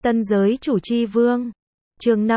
Tân giới chủ chi vương. Chương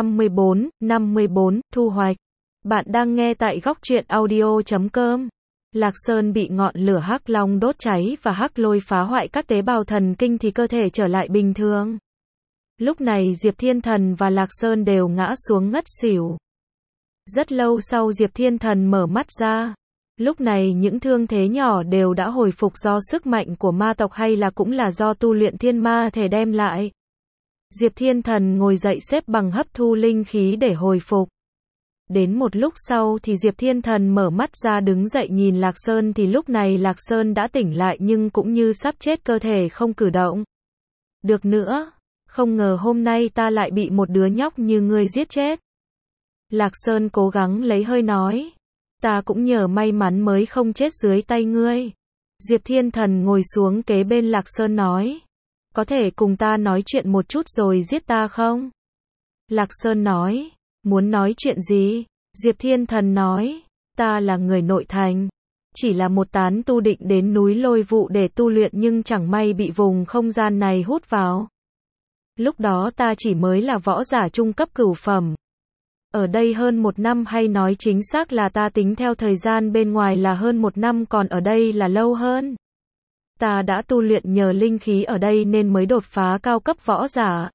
54, thu hoạch. Bạn đang nghe tại góc truyện audio.com. Lạc Sơn bị ngọn lửa hắc long đốt cháy và hắc lôi phá hoại các tế bào thần kinh thì cơ thể trở lại bình thường. Lúc này Diệp Thiên Thần và Lạc Sơn đều ngã xuống ngất xỉu. Rất lâu sau Diệp Thiên Thần mở mắt ra. Lúc này những thương thế nhỏ đều đã hồi phục do sức mạnh của ma tộc hay là cũng là do tu luyện thiên ma thể đem lại. Diệp Thiên Thần ngồi dậy xếp bằng hấp thu linh khí để hồi phục. Đến một lúc sau thì Diệp Thiên Thần mở mắt ra đứng dậy nhìn Lạc Sơn thì lúc này Lạc Sơn đã tỉnh lại nhưng cũng như sắp chết, cơ thể không cử động được nữa. Không ngờ hôm nay ta lại bị một đứa nhóc như ngươi giết chết. Lạc Sơn cố gắng lấy hơi nói. Ta cũng nhờ may mắn mới không chết dưới tay ngươi. Diệp Thiên Thần ngồi xuống kế bên Lạc Sơn nói. Có thể cùng ta nói chuyện một chút rồi giết ta không? Lạc Sơn nói. Muốn nói chuyện gì? Diệp Thiên Thần nói. Ta là người nội thành. Chỉ là một tán tu định đến núi Lôi Vụ để tu luyện nhưng chẳng may bị vùng không gian này hút vào. Lúc đó ta chỉ mới là võ giả trung cấp cửu phẩm. Ở đây hơn 1 năm, hay nói chính xác là ta tính theo thời gian bên ngoài là hơn 1 năm, còn ở đây là lâu hơn. Ta đã tu luyện nhờ linh khí ở đây nên mới đột phá cao cấp võ giả.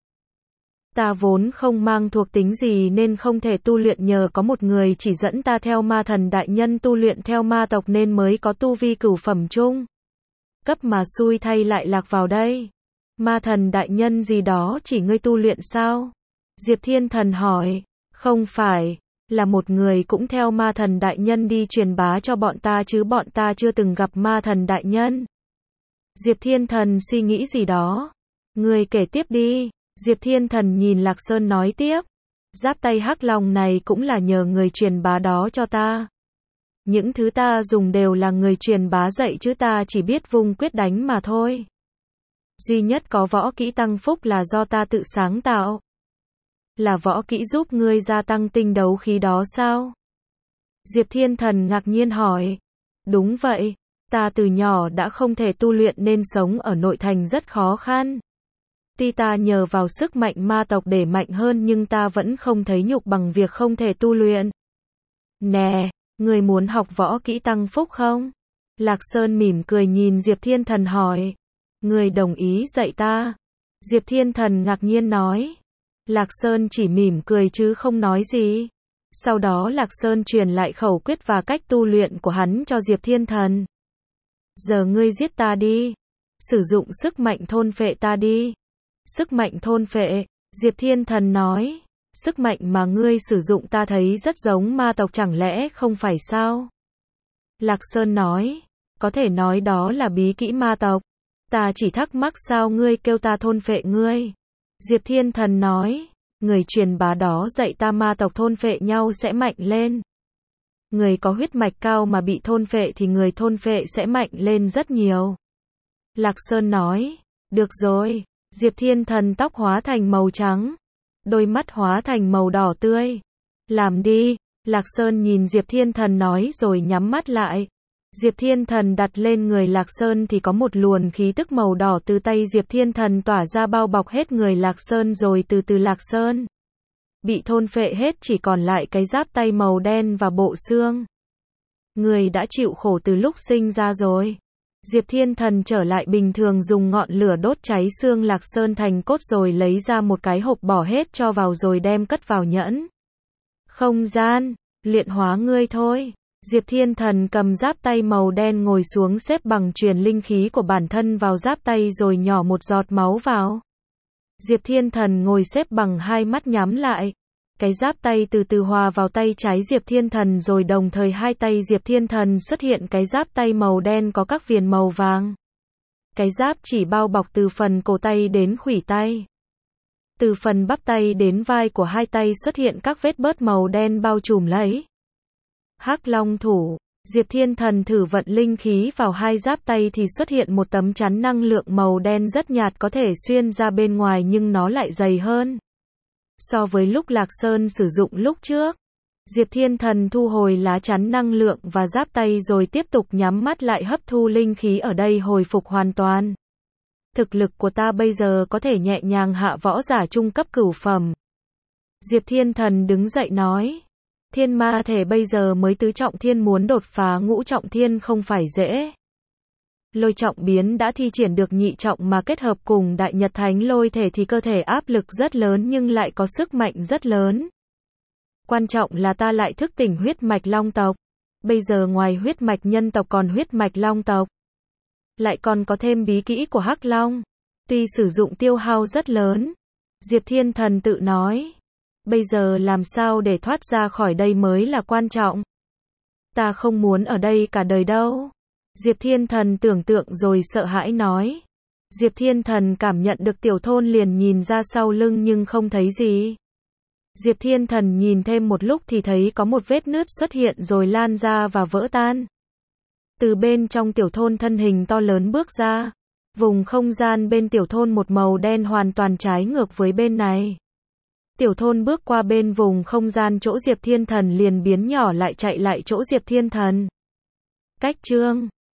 Ta vốn không mang thuộc tính gì nên không thể tu luyện, nhờ có một người chỉ dẫn ta theo ma thần đại nhân tu luyện theo ma tộc nên mới có tu vi cửu phẩm trung cấp, mà xui thay lại lạc vào đây. Ma thần đại nhân gì đó chỉ ngươi tu luyện sao? Diệp Thiên Thần hỏi. Không phải, là một người cũng theo ma thần đại nhân đi truyền bá cho bọn ta chứ bọn ta chưa từng gặp ma thần đại nhân. Diệp Thiên Thần suy nghĩ gì đó. Người kể tiếp đi. Diệp Thiên Thần nhìn Lạc Sơn nói tiếp. Giáp tay hắc long này cũng là nhờ người truyền bá đó cho ta. Những thứ ta dùng đều là người truyền bá dạy chứ ta chỉ biết vung quyết đánh mà thôi. Duy nhất có võ kỹ tăng phúc là do ta tự sáng tạo. Là võ kỹ giúp ngươi gia tăng tinh đấu khí đó sao? Diệp Thiên Thần ngạc nhiên hỏi. Đúng vậy, ta từ nhỏ đã không thể tu luyện nên sống ở nội thành rất khó khăn. Tuy ta nhờ vào sức mạnh ma tộc để mạnh hơn nhưng ta vẫn không thấy nhục bằng việc không thể tu luyện. Nè, ngươi muốn học võ kỹ tăng phúc không? Lạc Sơn mỉm cười nhìn Diệp Thiên Thần hỏi. Ngươi đồng ý dạy ta? Diệp Thiên Thần ngạc nhiên nói. Lạc Sơn chỉ mỉm cười chứ không nói gì. Sau đó Lạc Sơn truyền lại khẩu quyết và cách tu luyện của hắn cho Diệp Thiên Thần. Giờ ngươi giết ta đi. Sử dụng sức mạnh thôn phệ ta đi. Sức mạnh thôn phệ, Diệp Thiên Thần nói. Sức mạnh mà ngươi sử dụng ta thấy rất giống ma tộc, chẳng lẽ không phải sao? Lạc Sơn nói. Có thể nói đó là bí kỹ ma tộc. Ta chỉ thắc mắc sao ngươi kêu ta thôn phệ ngươi. Diệp Thiên Thần nói, người truyền bá đó dạy ta ma tộc thôn phệ nhau sẽ mạnh lên. Người có huyết mạch cao mà bị thôn phệ thì người thôn phệ sẽ mạnh lên rất nhiều. Lạc Sơn nói, được rồi. Diệp Thiên Thần tóc hóa thành màu trắng, đôi mắt hóa thành màu đỏ tươi. Làm đi. Lạc Sơn nhìn Diệp Thiên Thần nói rồi nhắm mắt lại. Diệp Thiên Thần đặt lên người Lạc Sơn thì có một luồng khí tức màu đỏ từ tay Diệp Thiên Thần tỏa ra bao bọc hết người Lạc Sơn, rồi từ từ Lạc Sơn bị thôn phệ hết, chỉ còn lại cái giáp tay màu đen và bộ xương. Người đã chịu khổ từ lúc sinh ra rồi. Diệp Thiên Thần trở lại bình thường, dùng ngọn lửa đốt cháy xương Lạc Sơn thành cốt rồi lấy ra một cái hộp bỏ hết cho vào rồi đem cất vào nhẫn không gian luyện hóa ngươi thôi. Diệp Thiên Thần cầm giáp tay màu đen ngồi xuống xếp bằng, truyền linh khí của bản thân vào giáp tay rồi nhỏ một giọt máu vào. Diệp Thiên Thần ngồi xếp bằng, hai mắt nhắm lại. Cái giáp tay từ từ hòa vào tay trái Diệp Thiên Thần, rồi đồng thời hai tay Diệp Thiên Thần xuất hiện cái giáp tay màu đen có các viền màu vàng. Cái giáp chỉ bao bọc từ phần cổ tay đến khuỷu tay. Từ phần bắp tay đến vai của hai tay xuất hiện các vết bớt màu đen bao trùm lấy. Hắc Long thủ. Diệp Thiên Thần thử vận linh khí vào hai giáp tay thì xuất hiện một tấm chắn năng lượng màu đen rất nhạt, có thể xuyên ra bên ngoài nhưng nó lại dày hơn so với lúc Lạc Sơn sử dụng lúc trước. Diệp Thiên Thần thu hồi lá chắn năng lượng và giáp tay rồi tiếp tục nhắm mắt lại hấp thu linh khí ở đây hồi phục hoàn toàn. Thực lực của ta bây giờ có thể nhẹ nhàng hạ võ giả trung cấp cửu phẩm. Diệp Thiên Thần đứng dậy nói. Thiên ma thể bây giờ mới tứ trọng thiên, muốn đột phá ngũ trọng thiên không phải dễ. Lôi trọng biến đã thi triển được nhị trọng mà kết hợp cùng đại nhật thánh lôi thể thì cơ thể áp lực rất lớn nhưng lại có sức mạnh rất lớn. Quan trọng là ta lại thức tỉnh huyết mạch long tộc. Bây giờ ngoài huyết mạch nhân tộc còn huyết mạch long tộc. Lại còn có thêm bí kỹ của Hắc Long. Tuy sử dụng tiêu hao rất lớn. Diệp Thiên Thần tự nói. Bây giờ làm sao để thoát ra khỏi đây mới là quan trọng. Ta không muốn ở đây cả đời đâu. Diệp Thiên Thần tưởng tượng rồi sợ hãi nói. Diệp Thiên Thần cảm nhận được tiểu thôn liền nhìn ra sau lưng nhưng không thấy gì. Diệp Thiên Thần nhìn thêm một lúc thì thấy có một vết nứt xuất hiện rồi lan ra và vỡ tan. Từ bên trong tiểu thôn thân hình to lớn bước ra. Vùng không gian bên tiểu thôn một màu đen hoàn toàn trái ngược với bên này. Tiểu thôn bước qua bên vùng không gian chỗ Diệp Thiên Thần liền biến nhỏ lại chạy lại chỗ Diệp Thiên Thần. Cách chương